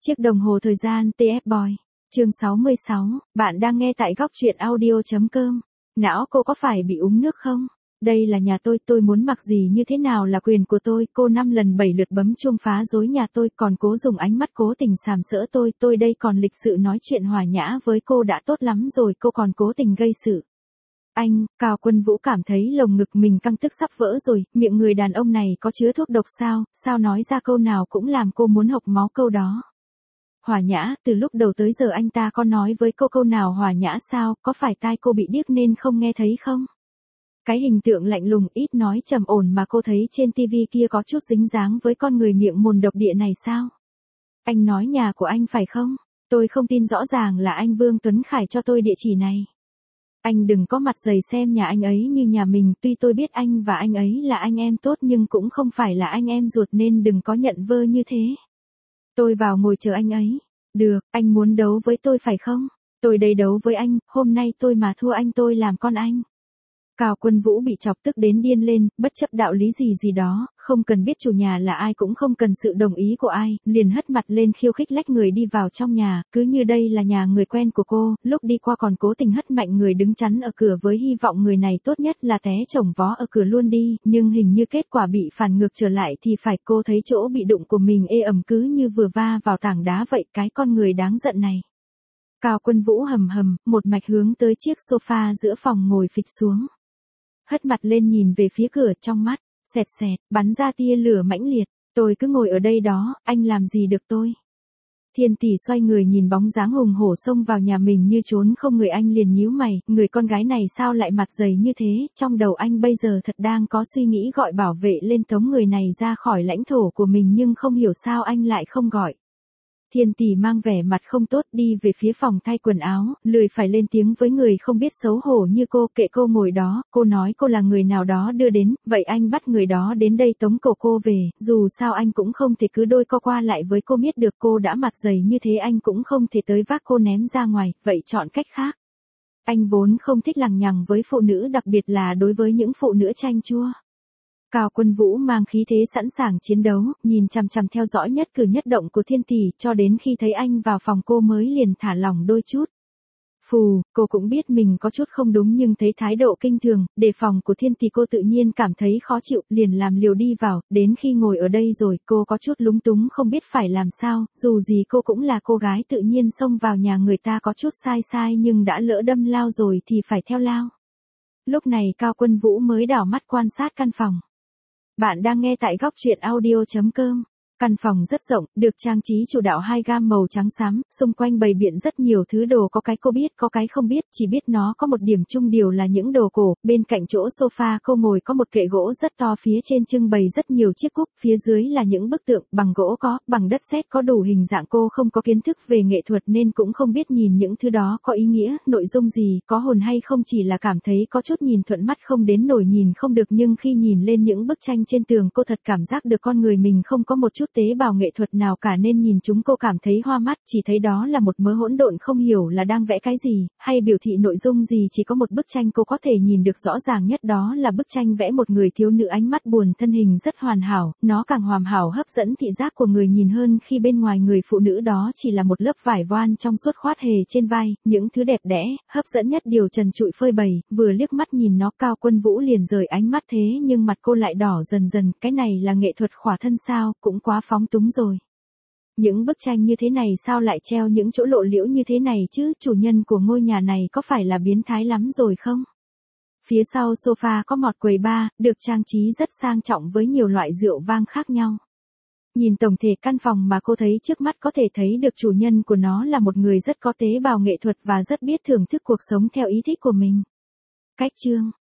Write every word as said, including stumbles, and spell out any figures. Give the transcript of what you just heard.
Chiếc đồng hồ thời gian tê ép Boy. Chương sáu mươi sáu, bạn đang nghe tại góc truyện audio.com. Não cô có phải bị uống nước không? Đây là nhà tôi, tôi muốn mặc gì như thế nào là quyền của tôi. Cô năm lần bảy lượt bấm chuông phá rối nhà tôi, còn cố dùng ánh mắt cố tình sàm sỡ tôi. Tôi đây còn lịch sự nói chuyện hòa nhã với cô đã tốt lắm rồi, cô còn cố tình gây sự. Anh, Cao Quân Vũ cảm thấy lồng ngực mình căng tức sắp vỡ rồi, miệng người đàn ông này có chứa thuốc độc sao, sao nói ra câu nào cũng làm cô muốn hộc máu câu đó. Hòa nhã, từ lúc đầu tới giờ anh ta có nói với cô câu nào hòa nhã sao, có phải tai cô bị điếc nên không nghe thấy không? Cái hình tượng lạnh lùng ít nói trầm ổn mà cô thấy trên tivi kia có chút dính dáng với con người miệng mồm độc địa này sao? Anh nói nhà của anh phải không? Tôi không tin, rõ ràng là anh Vương Tuấn Khải cho tôi địa chỉ này. Anh đừng có mặt dày xem nhà anh ấy như nhà mình, tuy tôi biết anh và anh ấy là anh em tốt nhưng cũng không phải là anh em ruột nên đừng có nhận vơ như thế. Tôi vào ngồi chờ anh ấy. Được, anh muốn đấu với tôi phải không? Tôi đây đấu với anh, hôm nay tôi mà thua anh tôi làm con anh. Cao Quân Vũ bị chọc tức đến điên lên, bất chấp đạo lý gì gì đó, không cần biết chủ nhà là ai cũng không cần sự đồng ý của ai, liền hất mặt lên khiêu khích lách người đi vào trong nhà, cứ như đây là nhà người quen của cô, lúc đi qua còn cố tình hất mạnh người đứng chắn ở cửa với hy vọng người này tốt nhất là té chồng vó ở cửa luôn đi, nhưng hình như kết quả bị phản ngược trở lại thì phải, cô thấy chỗ bị đụng của mình ê ẩm cứ như vừa va vào tảng đá vậy, cái con người đáng giận này. Cao Quân Vũ hầm hầm, một mạch hướng tới chiếc sofa giữa phòng ngồi phịch xuống. Hất mặt lên nhìn về phía cửa, trong mắt, xẹt xẹt, bắn ra tia lửa mãnh liệt. Tôi cứ ngồi ở đây đó, anh làm gì được tôi? Thiên Tỷ xoay người nhìn bóng dáng hùng hổ xông vào nhà mình như trốn không người, anh liền nhíu mày, người con gái này sao lại mặt dày như thế, trong đầu anh bây giờ thật đang có suy nghĩ gọi bảo vệ lên tống người này ra khỏi lãnh thổ của mình nhưng không hiểu sao anh lại không gọi. Thiên Tỷ mang vẻ mặt không tốt đi về phía phòng thay quần áo, lười phải lên tiếng với người không biết xấu hổ như cô, kệ cô ngồi đó, cô nói cô là người nào đó đưa đến, vậy anh bắt người đó đến đây tống cổ cô về, dù sao anh cũng không thể cứ đôi co qua lại với cô, biết được cô đã mặt dày như thế anh cũng không thể tới vác cô ném ra ngoài, vậy chọn cách khác. Anh vốn không thích lằng nhằng với phụ nữ, đặc biệt là đối với những phụ nữ chanh chua. Cao Quân Vũ mang khí thế sẵn sàng chiến đấu, nhìn chằm chằm theo dõi nhất cử nhất động của Thiên Tỷ, cho đến khi thấy anh vào phòng cô mới liền thả lỏng đôi chút. Phù, cô cũng biết mình có chút không đúng nhưng thấy thái độ kinh thường, đề phòng của Thiên Tỷ cô tự nhiên cảm thấy khó chịu, liền làm liều đi vào, đến khi ngồi ở đây rồi, cô có chút lúng túng không biết phải làm sao, dù gì cô cũng là cô gái tự nhiên xông vào nhà người ta có chút sai sai nhưng đã lỡ đâm lao rồi thì phải theo lao. Lúc này Cao Quân Vũ mới đảo mắt quan sát căn phòng. Bạn đang nghe tại góc truyện audio.com. Căn phòng rất rộng, được trang trí chủ đạo hai gam màu trắng xám, xung quanh bày biện rất nhiều thứ đồ, có cái cô biết, có cái không biết, chỉ biết nó có một điểm chung điều là những đồ cổ, bên cạnh chỗ sofa cô ngồi có một kệ gỗ rất to, phía trên trưng bày rất nhiều chiếc cúp, phía dưới là những bức tượng, bằng gỗ có, bằng đất sét có, đủ hình dạng. Cô không có kiến thức về nghệ thuật nên cũng không biết nhìn những thứ đó có ý nghĩa, nội dung gì, có hồn hay không, chỉ là cảm thấy có chút nhìn thuận mắt không đến nổi nhìn không được, nhưng khi nhìn lên những bức tranh trên tường cô thật cảm giác được con người mình không có một chút tế bào nghệ thuật nào cả nên nhìn chúng cô cảm thấy hoa mắt, chỉ thấy đó là một mớ hỗn độn không hiểu là đang vẽ cái gì, hay biểu thị nội dung gì. Chỉ có một bức tranh cô có thể nhìn được rõ ràng nhất, đó là bức tranh vẽ một người thiếu nữ ánh mắt buồn, thân hình rất hoàn hảo, nó càng hoàn hảo hấp dẫn thị giác của người nhìn hơn khi bên ngoài người phụ nữ đó chỉ là một lớp vải voan trong suốt khoát hề trên vai, những thứ đẹp đẽ, hấp dẫn nhất điều trần trụi phơi bày, vừa liếc mắt nhìn nó Cao Quân Vũ liền rời ánh mắt, thế nhưng mặt cô lại đỏ dần dần, cái này là nghệ thuật khỏa thân sao, cũng quá phóng túng rồi. Những bức tranh như thế này sao lại treo những chỗ lộ liễu như thế này chứ, chủ nhân của ngôi nhà này có phải là biến thái lắm rồi không? Phía sau sofa có một quầy bar, được trang trí rất sang trọng với nhiều loại rượu vang khác nhau. Nhìn tổng thể căn phòng mà cô thấy trước mắt có thể thấy được chủ nhân của nó là một người rất có tế bào nghệ thuật và rất biết thưởng thức cuộc sống theo ý thích của mình. Cách chương